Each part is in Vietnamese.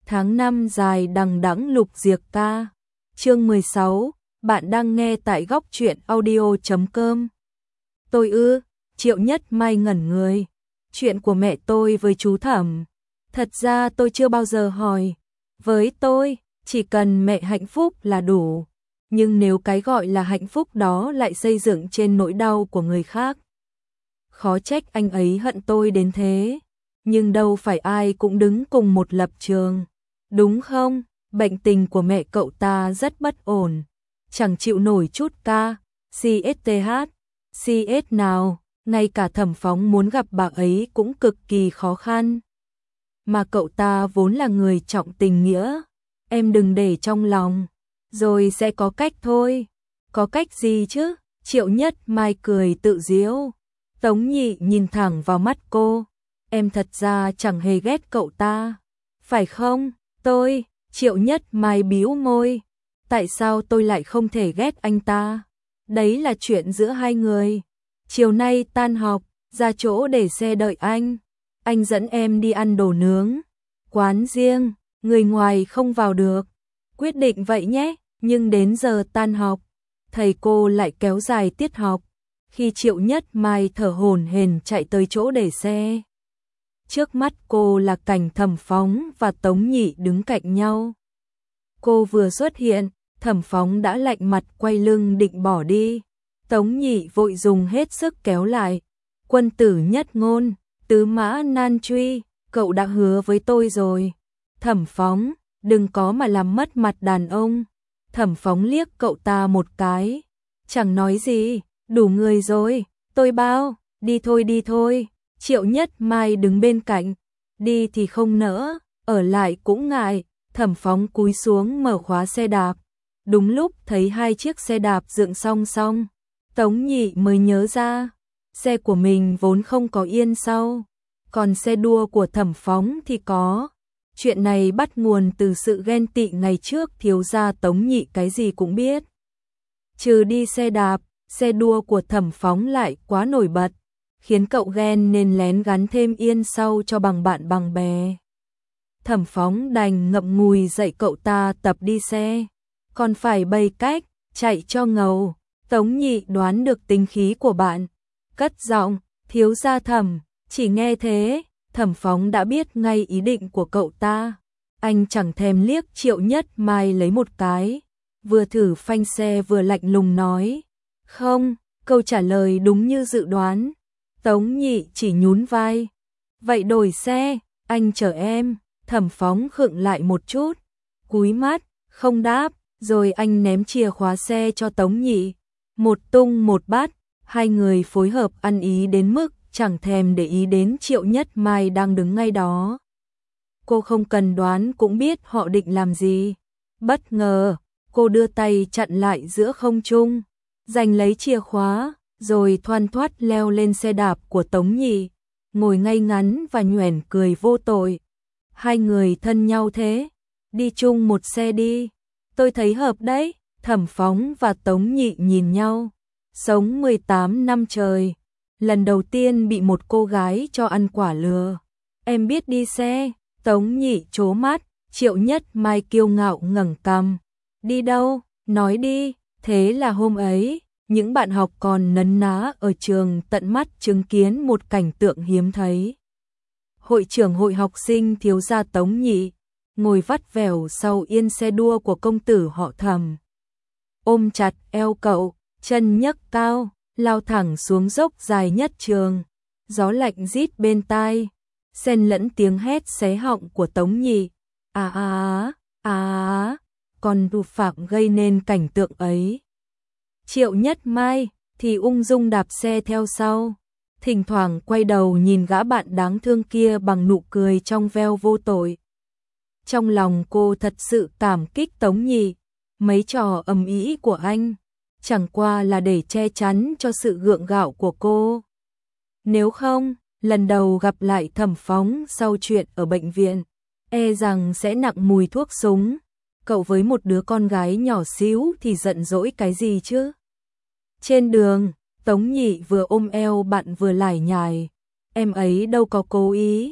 Tháng 5 dài đằng đẵng lục diệc ca. Chương 16, bạn đang nghe tại góc truyện audio.com. Tôi ư? Triệu Nhất Mai ngẩn người. Chuyện của mẹ tôi với chú Thẩm. Thật ra tôi chưa bao giờ hỏi. Với tôi, chỉ cần mẹ hạnh phúc là đủ. Nhưng nếu cái gọi là hạnh phúc đó lại xây dựng trên nỗi đau của người khác, khó trách anh ấy hận tôi đến thế. Nhưng đâu phải ai cũng đứng cùng một lập trường, đúng không? Bệnh tình của mẹ cậu ta rất bất ổn, chẳng chịu nổi chút CS nào, ngay cả Thẩm Phóng muốn gặp bà ấy cũng cực kỳ khó khăn. Mà cậu ta vốn là người trọng tình nghĩa, em đừng để trong lòng, rồi sẽ có cách thôi. Có cách gì chứ? Triệu Nhất Mai cười tự giễu. Tống Nhị nhìn thẳng vào mắt cô. Em thật ra chẳng hề ghét cậu ta, phải không? Triệu Nhất Mai bĩu môi. Tại sao tôi lại không thể ghét anh ta? Đấy là chuyện giữa hai người. Chiều nay tan học, ra chỗ để xe đợi anh. Anh dẫn em đi ăn đồ nướng. Quán riêng, người ngoài không vào được. Quyết định vậy nhé, nhưng đến giờ tan học, thầy cô lại kéo dài tiết học. Khi Triệu Nhất Mai thở hổn hển chạy tới chỗ để xe, trước mắt cô là cảnh Thẩm Phóng và Tống Nhị đứng cạnh nhau. Cô vừa xuất hiện, Thẩm Phóng đã lạnh mặt quay lưng định bỏ đi. Tống Nhị vội dùng hết sức kéo lại. Quân tử nhất ngôn, tứ mã nan truy, cậu đã hứa với tôi rồi. Thẩm Phóng, đừng có mà làm mất mặt đàn ông. Thẩm Phóng liếc cậu ta một cái, chẳng nói gì. Đủ người rồi, tôi bao, đi thôi. Triệu Nhất Mai đứng bên cạnh, đi thì không nỡ, ở lại cũng ngại. Thẩm Phóng cúi xuống mở khóa xe đạp. Đúng lúc thấy hai chiếc xe đạp dựng song song, Tống Nhị mới nhớ ra, xe của mình vốn không có yên sau, còn xe đua của Thẩm Phóng thì có. Chuyện này bắt nguồn từ sự ghen tị ngày trước thiếu gia Tống Nhị cái gì cũng biết. Trừ đi xe đạp, xe đua của Thẩm Phóng lại quá nổi bật, khiến cậu ghen nên lén gắn thêm yên sau cho bằng bạn bằng bè. Thẩm Phóng đành ngậm ngùi dạy cậu ta tập đi xe, còn phải bày cách chạy cho ngầu. Tống Nhị đoán được tính khí của bạn, cất giọng, thiếu gia Thẩm. Chỉ nghe thế, Thẩm Phóng đã biết ngay ý định của cậu ta. Anh chẳng thèm liếc Triệu Nhất Mai lấy một cái, vừa thử phanh xe vừa lạnh lùng nói. Không, câu trả lời đúng như dự đoán. Tống Nhị chỉ nhún vai. Vậy đổi xe, anh chở em. Thẩm Phóng khựng lại một chút, cúi mắt, không đáp, rồi anh ném chìa khóa xe cho Tống Nhị. Một tung một bắt, hai người phối hợp ăn ý đến mức chẳng thèm để ý đến Triệu Nhất Mai đang đứng ngay đó. Cô không cần đoán cũng biết họ định làm gì. Bất ngờ, cô đưa tay chặn lại giữa không trung, giành lấy chìa khóa, rồi thoăn thoắt leo lên xe đạp của Tống Nhị, ngồi ngay ngắn và nhoẻn cười vô tội. Hai người thân nhau thế, đi chung một xe đi, tôi thấy hợp đấy. Thẩm Phóng và Tống Nhị nhìn nhau, sống 18 năm trời, lần đầu tiên bị một cô gái cho ăn quả lừa. Em biết đi xe. Tống Nhị trố mắt. Triệu Nhất Mai kiêu ngạo ngẩng cằm. Đi đâu? Nói đi. Thế là hôm ấy, những bạn học còn nấn ná ở trường tận mắt chứng kiến một cảnh tượng hiếm thấy. Hội trưởng hội học sinh thiếu gia Tống Nhị ngồi vắt vẻo sau yên xe đua của công tử họ Thẩm, ôm chặt eo cậu, chân nhấc cao, lao thẳng xuống dốc dài nhất trường. Gió lạnh rít bên tai, xen lẫn tiếng hét xé họng của Tống Nhị. Còn đù phạm gây nên cảnh tượng ấy. Triệu Nhất Mai thì ung dung đạp xe theo sau, thỉnh thoảng quay đầu nhìn gã bạn đáng thương kia bằng nụ cười trong veo vô tội. Trong lòng cô thật sự cảm kích Tống Nhị, mấy trò ầm ĩ của anh chẳng qua là để che chắn cho sự gượng gạo của cô. Nếu không, lần đầu gặp lại Thẩm Phóng sau chuyện ở bệnh viện, e rằng sẽ nặng mùi thuốc súng. Cậu với một đứa con gái nhỏ xíu thì giận dỗi cái gì chứ? Trên đường, Tống Nhị vừa ôm eo bạn vừa lải nhải. Em ấy đâu có cố ý.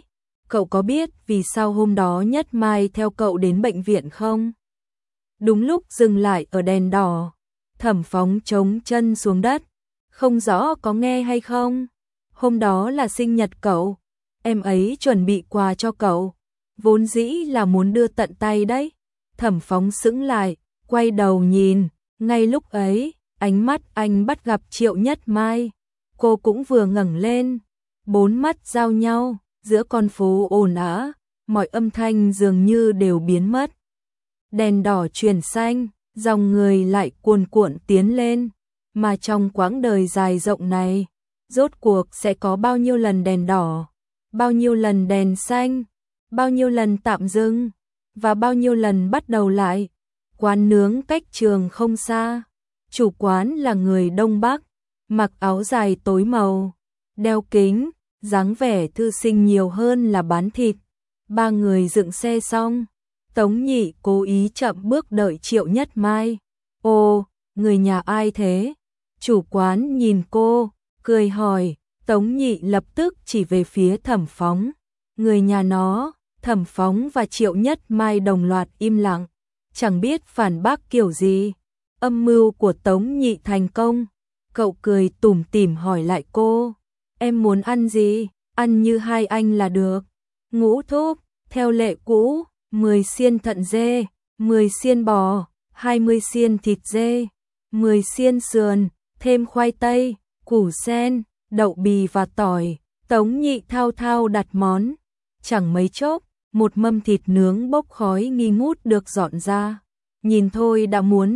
cậu có biết vì sao hôm đó Nhất Mai theo cậu đến bệnh viện không? Đúng lúc dừng lại ở đèn đỏ, Thẩm Phóng chống chân xuống đất, không rõ có nghe hay không. Hôm đó là sinh nhật cậu, em ấy chuẩn bị quà cho cậu, vốn dĩ là muốn đưa tận tay đấy. Thẩm Phóng sững lại, quay đầu nhìn, ngay lúc ấy, ánh mắt anh bắt gặp Triệu Nhất Mai. Cô cũng vừa ngẩng lên, bốn mắt giao nhau, giữa con phố ồn ào, mọi âm thanh dường như đều biến mất. Đèn đỏ chuyển xanh, dòng người lại cuồn cuộn tiến lên, mà trong quãng đời dài rộng này, rốt cuộc sẽ có bao nhiêu lần đèn đỏ, bao nhiêu lần đèn xanh, bao nhiêu lần tạm dừng, và bao nhiêu lần bắt đầu lại. Quán nướng cách trường không xa, chủ quán là người Đông Bắc, mặc áo dài tối màu, đeo kính, dáng vẻ thư sinh nhiều hơn là bán thịt. Ba người dựng xe xong, Tống Nhị cố ý chậm bước đợi Triệu Nhất Mai. Ô, người nhà ai thế? Chủ quán nhìn cô, cười hỏi. Tống Nhị lập tức chỉ về phía Thẩm Phóng. Người nhà nó. Thẩm Phóng và Triệu Nhất Mai đồng loạt im lặng, chẳng biết phản bác kiểu gì. Âm mưu của Tống Nhị thành công. Cậu cười tủm tỉm hỏi lại cô, em muốn ăn gì? Ăn như hai anh là được. Ngũ thúc, theo lệ cũ, 10 xiên thận dê, 10 xiên bò, 20 xiên thịt dê, 10 xiên sườn, thêm khoai tây, củ sen, đậu bì và tỏi. Tống Nhị thao thao đặt món. Chẳng mấy chốc, một mâm thịt nướng bốc khói nghi ngút được dọn ra. Nhìn thôi đã muốn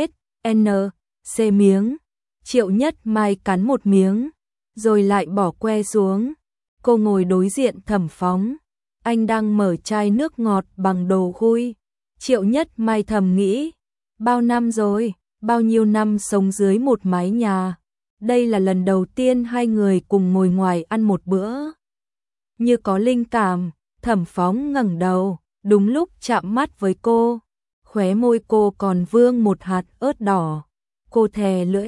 CSNC miếng. Triệu Nhất Mai cắn một miếng, rồi lại bỏ que xuống. Cô ngồi đối diện Thẩm Phóng. Anh đang mở chai nước ngọt bằng đồ khui. Triệu Nhất Mai thầm nghĩ, bao năm rồi, bao nhiêu năm sống dưới một mái nhà. Đây là lần đầu tiên hai người cùng ngồi ngoài ăn một bữa. Như có linh cảm, Thẩm Phóng ngẩng đầu, đúng lúc chạm mắt với cô. Khóe môi cô còn vương một hạt ớt đỏ. Cô thè lưỡi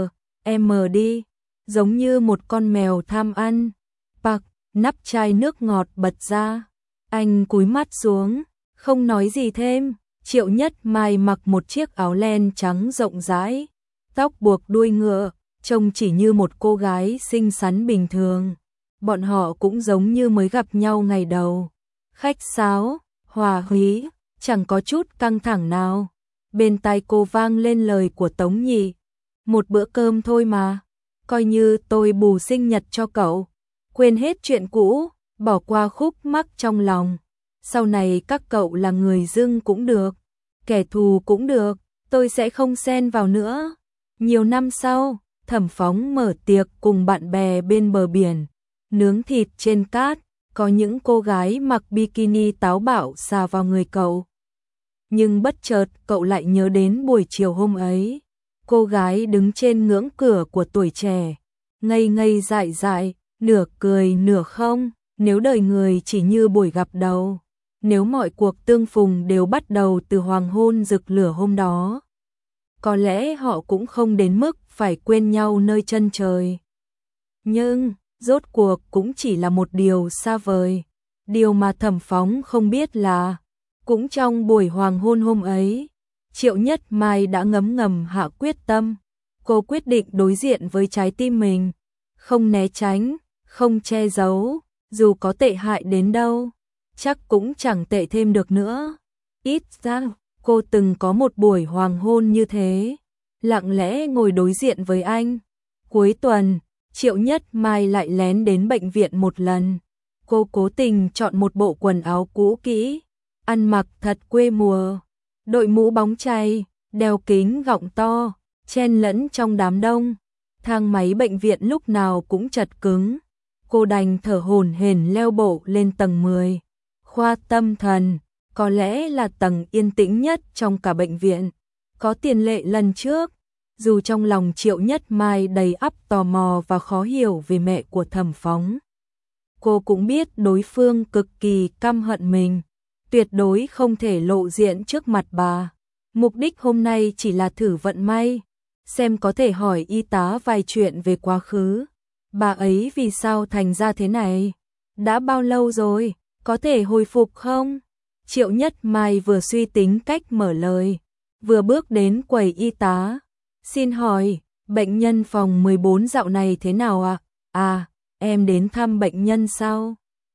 M đi, giống như một con mèo tham ăn. Bạc, nắp chai nước ngọt bật ra. Anh cúi mắt xuống, không nói gì thêm. Triệu Nhất Mai mặc một chiếc áo len trắng rộng rãi, tóc buộc đuôi ngựa, trông chỉ như một cô gái xinh xắn bình thường. Bọn họ cũng giống như mới gặp nhau ngày đầu. Khách sáo, hòa hí, chẳng có chút căng thẳng nào. Bên tai cô vang lên lời của Tống Nhị. Một bữa cơm thôi mà, coi như tôi bù sinh nhật cho cậu. Quên hết chuyện cũ, bỏ qua khúc mắc trong lòng. Sau này các cậu là người dưng cũng được, kẻ thù cũng được, tôi sẽ không xen vào nữa. Nhiều năm sau, Thẩm Phóng mở tiệc cùng bạn bè bên bờ biển, nướng thịt trên cát, có những cô gái mặc bikini táo bạo xà vào người cậu. Nhưng bất chợt cậu lại nhớ đến buổi chiều hôm ấy. Cô gái đứng trên ngưỡng cửa của tuổi trẻ, ngây ngây dại dại, nửa cười nửa không. Nếu đời người chỉ như buổi gặp đầu, nếu mọi cuộc tương phùng đều bắt đầu từ hoàng hôn rực lửa hôm đó, có lẽ họ cũng không đến mức phải quên nhau nơi chân trời. Nhưng, rốt cuộc cũng chỉ là một điều xa vời. Điều mà Thẩm Phóng không biết là, cũng trong buổi hoàng hôn hôm ấy, Triệu Nhất Mai đã ngấm ngầm hạ quyết tâm. Cô quyết định đối diện với trái tim mình, không né tránh, không che giấu, dù có tệ hại đến đâu, chắc cũng chẳng tệ thêm được nữa. Ít ra, cô từng có một buổi hoàng hôn như thế, lặng lẽ ngồi đối diện với anh. Cuối tuần, Triệu Nhất Mai lại lén đến bệnh viện một lần. Cô cố tình chọn một bộ quần áo cũ kỹ, ăn mặc thật quê mùa, đội mũ bóng chày, đeo kính gọng to, chen lẫn trong đám đông. Thang máy bệnh viện lúc nào cũng chật cứng. Cô đành thở hổn hển leo bộ lên tầng 10. Khoa tâm thần, có lẽ là tầng yên tĩnh nhất trong cả bệnh viện. Có tiền lệ lần trước, dù trong lòng Triệu Nhất Mai đầy ắp tò mò và khó hiểu về mẹ của Thẩm Phóng. Cô cũng biết đối phương cực kỳ căm hận mình, tuyệt đối không thể lộ diện trước mặt bà. Mục đích hôm nay chỉ là thử vận may, xem có thể hỏi y tá vài chuyện về quá khứ. Bà ấy vì sao thành ra thế này? Đã bao lâu rồi? có thể hồi phục không? Triệu Nhất Mai vừa suy tính cách mở lời, vừa bước đến quầy y tá. Xin hỏi, bệnh nhân phòng 14 dạo này thế nào ạ? À, em đến thăm bệnh nhân sao?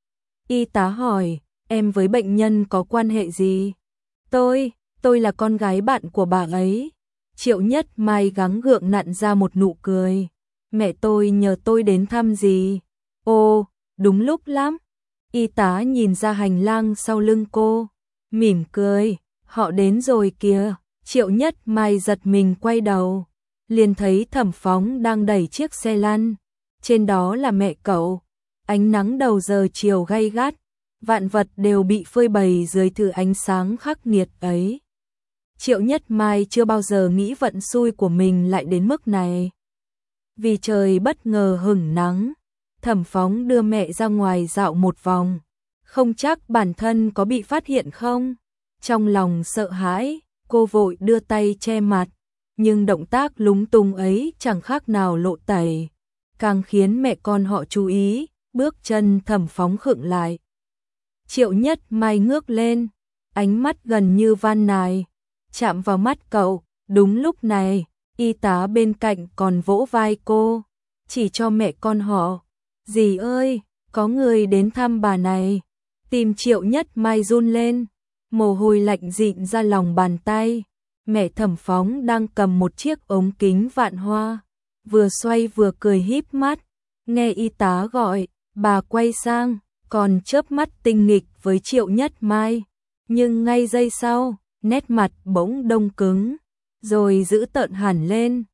Y tá hỏi, em với bệnh nhân có quan hệ gì? Tôi là con gái bạn của bà ấy. Triệu Nhất Mai gắng gượng nặn ra một nụ cười. Mẹ tôi nhờ tôi đến thăm gì? Ồ, đúng lúc lắm. Y tá nhìn ra hành lang sau lưng cô, mỉm cười, họ đến rồi kìa. Triệu Nhất Mai giật mình quay đầu, liền thấy Thẩm Phóng đang đẩy chiếc xe lăn, trên đó là mẹ cậu. Ánh nắng đầu giờ chiều gay gắt, vạn vật đều bị phơi bày dưới thứ ánh sáng khắc nghiệt ấy. Triệu Nhất Mai chưa bao giờ nghĩ vận xui của mình lại đến mức này. Vì trời bất ngờ hửng nắng, Thẩm Phóng đưa mẹ ra ngoài dạo một vòng, không chắc bản thân có bị phát hiện không. Trong lòng sợ hãi, cô vội đưa tay che mặt, nhưng động tác lúng túng ấy chẳng khác nào lộ tẩy, càng khiến mẹ con họ chú ý. Bước chân Thẩm Phóng khựng lại. Triệu Nhất Mai ngước lên, ánh mắt gần như van nài, chạm vào mắt cậu. Đúng lúc này, y tá bên cạnh còn vỗ vai cô, chỉ cho mẹ con họ. Dì ơi, có người đến thăm bà này. Tim Triệu Nhất Mai run lên, mồ hôi lạnh dịn ra lòng bàn tay. Mẹ Thẩm Phóng đang cầm một chiếc ống kính vạn hoa, vừa xoay vừa cười híp mắt. Nghe y tá gọi, bà quay sang, còn chớp mắt tinh nghịch với Triệu Nhất Mai. Nhưng ngay giây sau, nét mặt bỗng đông cứng, rồi giữ tợn hẳn lên.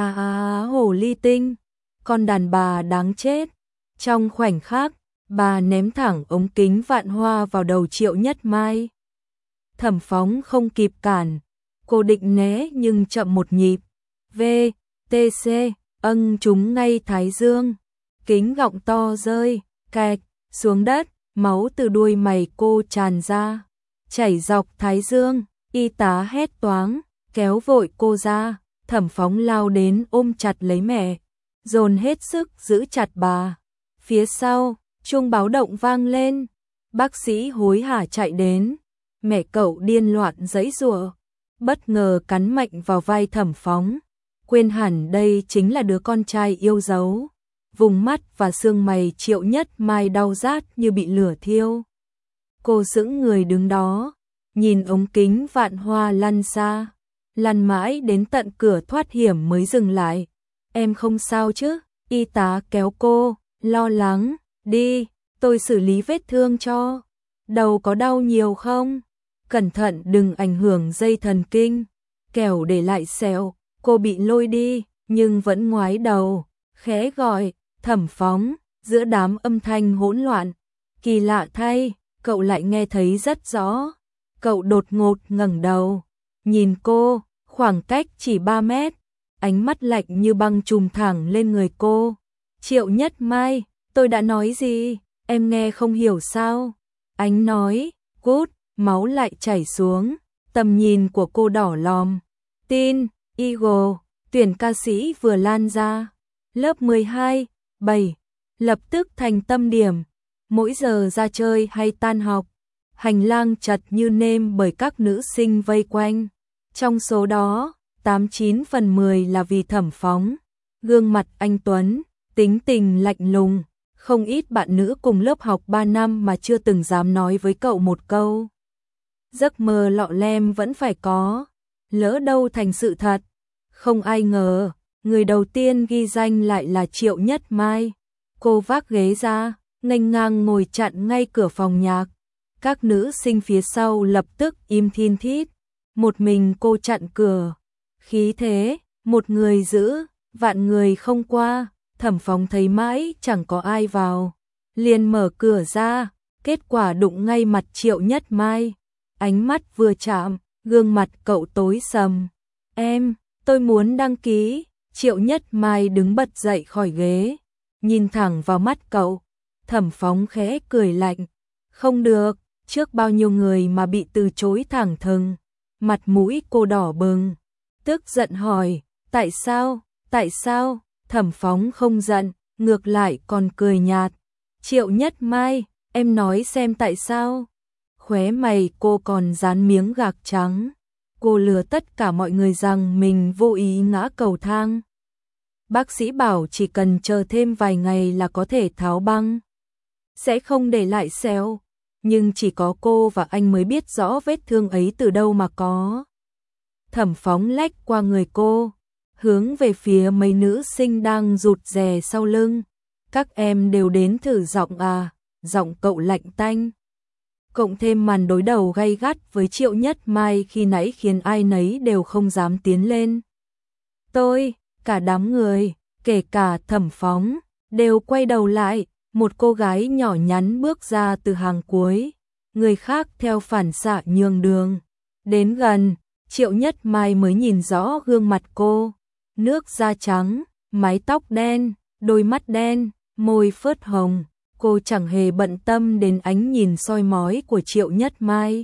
Hồ ly tinh, con đàn bà đáng chết. Trong khoảnh khắc, bà ném thẳng ống kính vạn hoa vào đầu Triệu Nhất Mai. Thẩm Phóng không kịp cản, cô định né nhưng chậm một nhịp. VTC, trúng ngay thái dương. Kính gọng to rơi, kẹt, xuống đất, máu từ đuôi mày cô tràn ra, chảy dọc thái dương. Y tá hét toáng, kéo vội cô ra. Thẩm Phóng lao đến ôm chặt lấy mẹ, dồn hết sức giữ chặt bà. Phía sau, chuông báo động vang lên, bác sĩ hối hả chạy đến. Mẹ cậu điên loạn giãy giụa, bất ngờ cắn mạnh vào vai Thẩm Phóng, quên hẳn đây chính là đứa con trai yêu dấu. Vùng mắt và xương mày Triệu Nhất Mai đau rát như bị lửa thiêu. Cô sững người đứng đó, nhìn ống kính vạn hoa lăn xa, lăn mãi đến tận cửa thoát hiểm mới dừng lại. Em không sao chứ? Y tá kéo cô, lo lắng. Đi, tôi xử lý vết thương cho. Đầu có đau nhiều không? Cẩn thận đừng ảnh hưởng dây thần kinh, kẻo để lại sẹo. Cô bị lôi đi, nhưng vẫn ngoái đầu, khẽ gọi, Thẩm Phóng. Giữa đám âm thanh hỗn loạn, kỳ lạ thay, cậu lại nghe thấy rất rõ. Cậu đột ngột ngẩng đầu, nhìn cô, khoảng cách chỉ 3 mét, ánh mắt lạnh như băng trùm thẳng lên người cô. Triệu Nhất Mai, tôi đã nói gì, em nghe không hiểu sao? Ánh nói, cút, máu lại chảy xuống, tầm nhìn của cô đỏ lòm. Tin, Eagle, tuyển ca sĩ vừa lan ra, lớp 12, 7, lập tức thành tâm điểm. Mỗi giờ ra chơi hay tan học, hành lang chật như nêm bởi các nữ sinh vây quanh. Trong số đó, 89 phần 10 là vì Thẩm Phóng. Gương mặt anh tuấn, tính tình lạnh lùng, không ít bạn nữ cùng lớp học 3 năm mà chưa từng dám nói với cậu một câu. Giấc mơ lọ lem vẫn phải có, lỡ đâu thành sự thật. Không ai ngờ, người đầu tiên ghi danh lại là Triệu Nhất Mai. Cô vác ghế ra, nghênh ngang ngồi chặn ngay cửa phòng nhạc. Các nữ sinh phía sau lập tức im thin thít. Một mình cô chặn cửa. Khí thế, một người giữ, vạn người không qua. Thẩm Phóng thấy mãi chẳng có ai vào, liền mở cửa ra, kết quả đụng ngay mặt Triệu Nhất Mai. Ánh mắt vừa chạm, gương mặt cậu tối sầm. Em, tôi muốn đăng ký. Triệu Nhất Mai đứng bật dậy khỏi ghế, nhìn thẳng vào mắt cậu. Thẩm Phóng khẽ cười lạnh. Không được, trước bao nhiêu người mà bị từ chối thẳng thừng. Mặt mũi cô đỏ bừng, tức giận hỏi, tại sao, tại sao? Thẩm Phóng không giận, ngược lại còn cười nhạt. Triệu Nhất Mai, Em nói xem tại sao? Khóe mày cô còn dán miếng gạc trắng. Cô lừa tất cả mọi người rằng mình vô ý ngã cầu thang. Bác sĩ bảo chỉ cần chờ thêm vài ngày là có thể tháo băng, sẽ không để lại sẹo. Nhưng chỉ có cô và anh mới biết rõ vết thương ấy từ đâu mà có. Thẩm Phóng lách qua người cô, hướng về phía mấy nữ sinh đang rụt rè sau lưng. Các em đều đến thử giọng à? Giọng cậu lạnh tanh. Cộng thêm màn đối đầu gay gắt với Triệu Nhất Mai khi nãy khiến ai nấy đều không dám tiến lên. Cả đám người, kể cả Thẩm Phóng, đều quay đầu lại. Một cô gái nhỏ nhắn bước ra từ hàng cuối, người khác theo phản xạ nhường đường. Đến gần, Triệu Nhất Mai mới nhìn rõ gương mặt cô. Nước da trắng, mái tóc đen, đôi mắt đen, môi phớt hồng. Cô chẳng hề bận tâm đến ánh nhìn soi mói của Triệu Nhất Mai.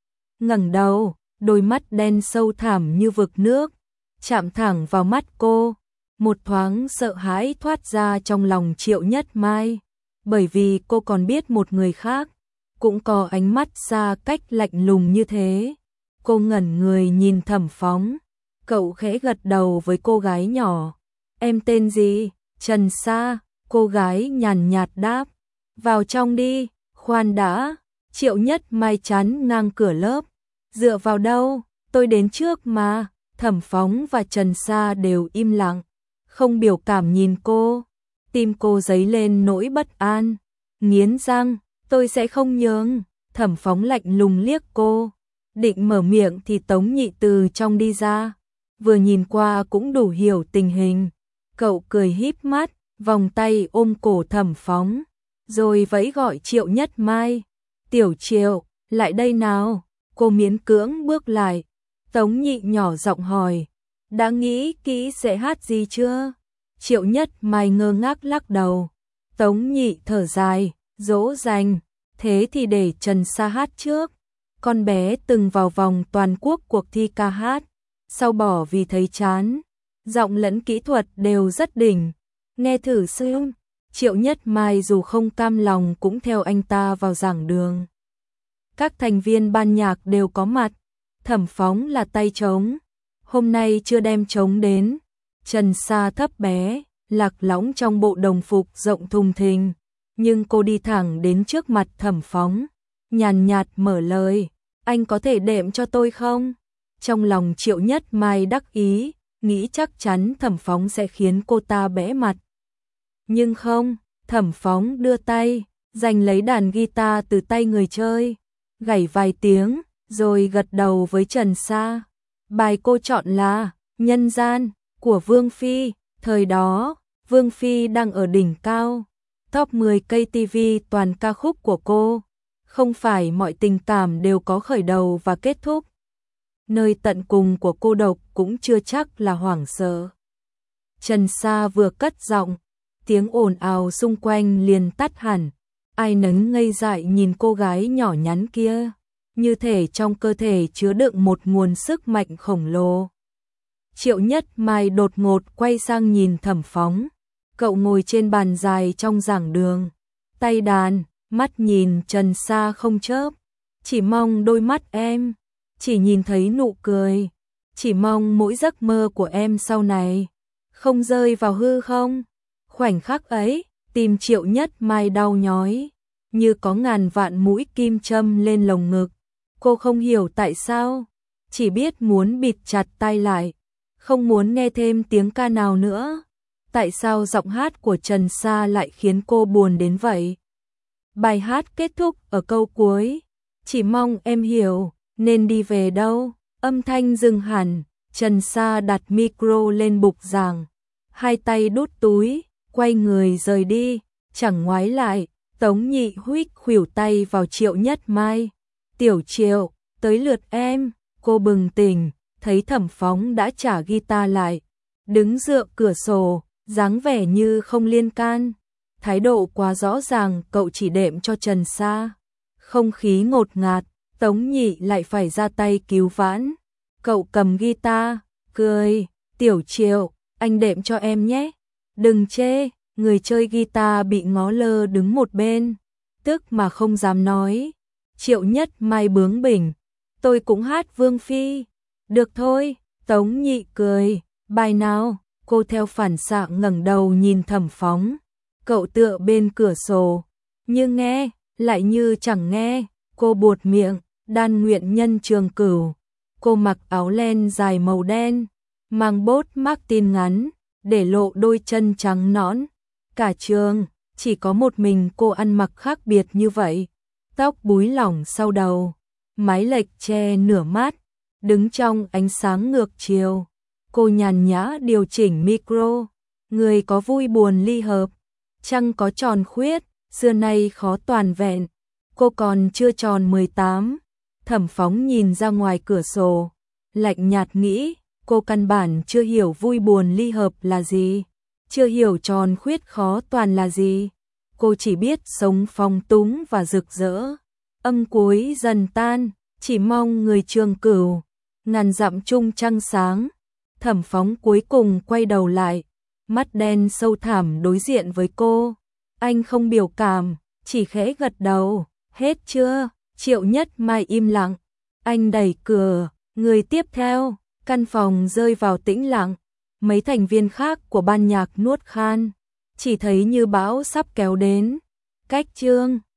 Ngẩng đầu, đôi mắt đen sâu thẳm như vực nước, chạm thẳng vào mắt cô. Một thoáng sợ hãi thoát ra trong lòng Triệu Nhất Mai, bởi vì cô còn biết một người khác cũng có ánh mắt xa cách lạnh lùng như thế. Cô ngẩn người nhìn Thẩm Phóng, cậu khẽ gật đầu với cô gái nhỏ. Em tên gì? Trần Sa. Cô gái nhàn nhạt đáp. Vào trong đi. Khoan đã. Triệu Nhất Mai chắn ngang cửa lớp. Dựa vào đâu? Tôi đến trước mà. Thẩm Phóng và Trần Sa đều im lặng, không biểu cảm nhìn cô. Tim cô dấy lên nỗi bất an. Nghiến răng, tôi sẽ không nhường. Thẩm Phóng lạnh lùng liếc cô. Định mở miệng thì Tống Nhị từ trong đi ra. Vừa nhìn qua cũng đủ hiểu tình hình. Cậu cười híp mắt, vòng tay ôm cổ Thẩm Phóng, rồi vẫy gọi Triệu Nhất Mai. Tiểu Triệu, lại đây nào. Cô miễn cưỡng bước lại. Tống Nhị nhỏ giọng hỏi, đã nghĩ kỹ sẽ hát gì chưa? Triệu Nhất Mai ngơ ngác lắc đầu. Tống Nhị thở dài, dỗ dành, thế thì để Trần Sa hát trước. Con bé từng vào vòng toàn quốc cuộc thi ca hát, sau bỏ vì thấy chán. Giọng lẫn kỹ thuật đều rất đỉnh. Nghe thử xem. Triệu Nhất Mai dù không cam lòng cũng theo anh ta vào giảng đường. Các thành viên ban nhạc đều có mặt. Thẩm Phóng là tay trống, hôm nay chưa đem trống đến. Trần Sa thấp bé, lạc lõng trong bộ đồng phục rộng thùng thình, nhưng cô đi thẳng đến trước mặt Thẩm Phóng, nhàn nhạt mở lời, anh có thể đệm cho tôi không? Trong lòng Triệu Nhất Mai đắc ý, nghĩ chắc chắn Thẩm Phóng sẽ khiến cô ta bẽ mặt. Nhưng không, Thẩm Phóng đưa tay, giành lấy đàn guitar từ tay người chơi, gảy vài tiếng, rồi gật đầu với Trần Sa. Bài cô chọn là Nhân Gian của Vương Phi. Thời đó, Vương Phi đang ở đỉnh cao, top 10 KTV toàn ca khúc của cô. Không phải mọi tình cảm đều có khởi đầu và kết thúc. Nơi tận cùng của cô độc cũng chưa chắc là hoảng sợ. Trần Sa vừa cất giọng, tiếng ồn ào xung quanh liền tắt hẳn. Ai nấy ngây dại nhìn cô gái nhỏ nhắn kia, như thể trong cơ thể chứa đựng một nguồn sức mạnh khổng lồ. Triệu Nhất Mai đột ngột quay sang nhìn Thẩm Phóng. Cậu ngồi trên bàn dài trong giảng đường, tay đàn, mắt nhìn Trần Sa không chớp. Chỉ mong đôi mắt em, chỉ nhìn thấy nụ cười, chỉ mong mỗi giấc mơ của em sau này không rơi vào hư không. Khoảnh khắc ấy, tim Triệu Nhất Mai đau nhói, như có ngàn vạn mũi kim châm lên lồng ngực. Cô không hiểu tại sao, chỉ biết muốn bịt chặt tai lại, không muốn nghe thêm tiếng ca nào nữa. Tại sao giọng hát của Trần Sa lại khiến cô buồn đến vậy? Bài hát kết thúc ở câu cuối, chỉ mong em hiểu, nên đi về đâu. Âm thanh dừng hẳn, Trần Sa đặt micro lên bục giảng, hai tay đút túi, quay người rời đi, chẳng ngoái lại. Tống Nhị huých khuỷu tay vào Triệu Nhất Mai. Tiểu Triệu, tới lượt em. Cô bừng tỉnh, thấy Thẩm Phóng đã trả guitar lại, đứng dựa cửa sổ, dáng vẻ như không liên can. Thái độ quá rõ ràng, cậu chỉ đệm cho Trần Sa. Không khí ngột ngạt, Tống Nhị lại phải ra tay cứu vãn. Cậu cầm guitar, cười, Tiểu Triệu, anh đệm cho em nhé. Đừng chê. Người chơi guitar bị ngó lơ đứng một bên, tức mà không dám nói. Triệu Nhất Mai bướng bỉnh, tôi cũng hát Vương Phi. Được thôi, Tống Nhị cười, bài nào? Cô theo phản xạ ngẩng đầu nhìn Thẩm Phóng. Cậu tựa bên cửa sổ, như nghe, lại như chẳng nghe. Cô buột miệng, Đan Nguyện Nhân Trường Cửu. Cô mặc áo len dài màu đen, mang bốt Martin ngắn, để lộ đôi chân trắng nõn. Cả trường, chỉ có một mình cô ăn mặc khác biệt như vậy. Tóc búi lỏng sau đầu, mái lệch che nửa mắt, đứng trong ánh sáng ngược chiều. Cô nhàn nhã điều chỉnh micro, người có vui buồn ly hợp, trăng có tròn khuyết, xưa nay khó toàn vẹn. Cô còn chưa tròn 18. Thẩm Phóng nhìn ra ngoài cửa sổ, lạnh nhạt nghĩ, cô căn bản chưa hiểu vui buồn ly hợp là gì, chưa hiểu tròn khuyết khó toàn là gì. Cô chỉ biết sống phong túng và rực rỡ. Âm cuối dần tan, chỉ mong người Trường Cửu. Ngàn dặm chung trăng sáng. Thẩm Phóng cuối cùng quay đầu lại, mắt đen sâu thẳm đối diện với cô. Anh không biểu cảm, chỉ khẽ gật đầu. Hết chưa? Triệu Nhất Mai im lặng. Anh đẩy cửa, người tiếp theo. Căn phòng rơi vào tĩnh lặng. Mấy thành viên khác của ban nhạc nuốt khan, chỉ thấy như bão sắp kéo đến. Cách chương